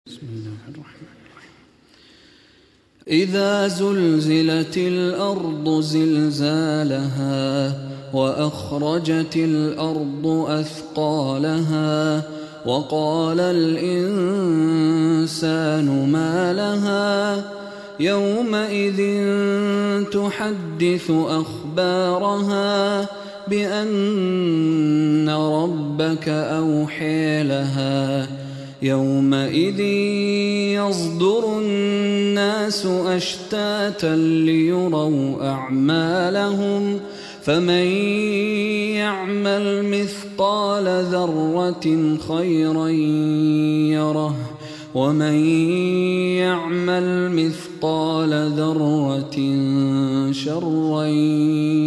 بسم الله الرحمن الرحيم. إذا زلزلت الأرض زلزالها وأخرجت الأرض أثقالها وقال الإنسان ما لها يومئذ تحدث أخبارها بأن ربك أوحي لها يومئذ يصدر الناس أشتاتا ليروا أعمالهم فمن يعمل مثقال ذرة خيرا يره ومن يعمل مثقال ذرة شرا